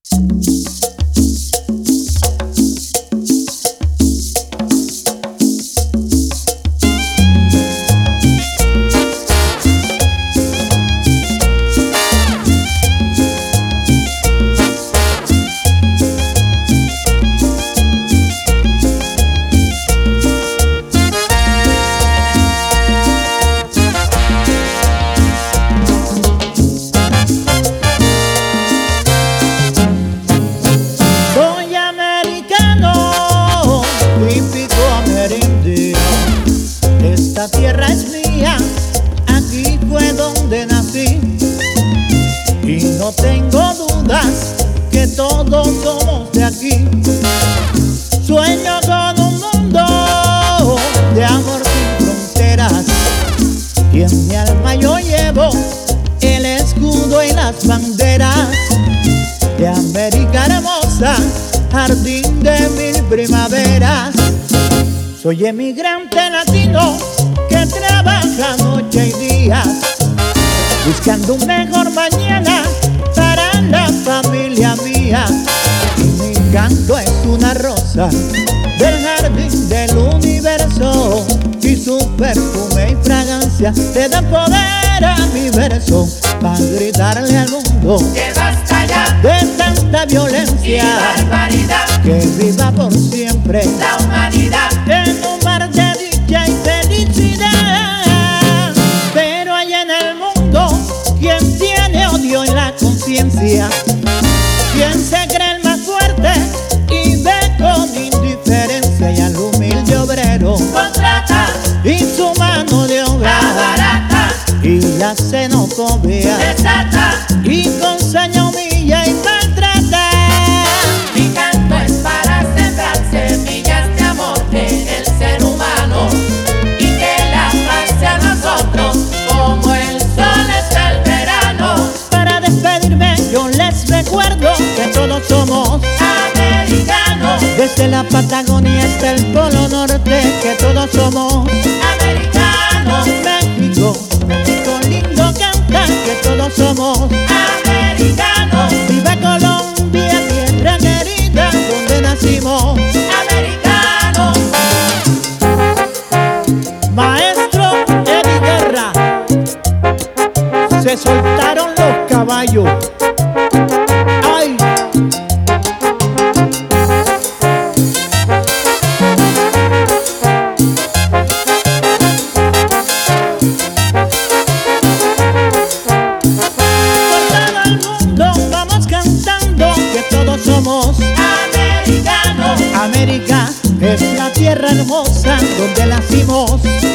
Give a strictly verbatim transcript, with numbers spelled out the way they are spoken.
Esta tierra es mía, aquí fue donde nací y no tengo dudas que todos somos de aquí. Sueño con un mundo de amor sin fronteras y en mi alma yo llevo el escudo y las banderas de América hermosa, jardín de mil primaveras. Soy emigrante latino que trabaja noche y día buscando un mejor mañana para la familia mía. Y mi canto es una rosa del jardín del universo y su perfume y fragancia le dan poder a mi verso para gritarle al mundo que basta ya de tanta violencia y barbaridad, que viva por siempre la humanidad en un mar de dicha y felicidad. Pero hay en el mundo quien tiene odio en la conciencia, quien se cree el más fuerte y ve con indiferencia y al humilde obrero contrata y su mano de obra barata y la xenofobia desata. y con saña humilla y maltrata. Mi canto es para sembrar semillas de amor en el ser humano y que la paz sea a nosotros como el sol es el verano. Para despedirme yo les recuerdo que todos somos Americanos, desde la Patagonia hasta el Polo Norte, que todos somos americanos, México, México lindo canta, que todos somos americanos, viva Colombia, tierra querida donde nacimos. americanos. Maestro Eddie Guerra, se soltaron los caballos. ¡Ay! Somos Americanos, América, es la tierra hermosa donde nacimos.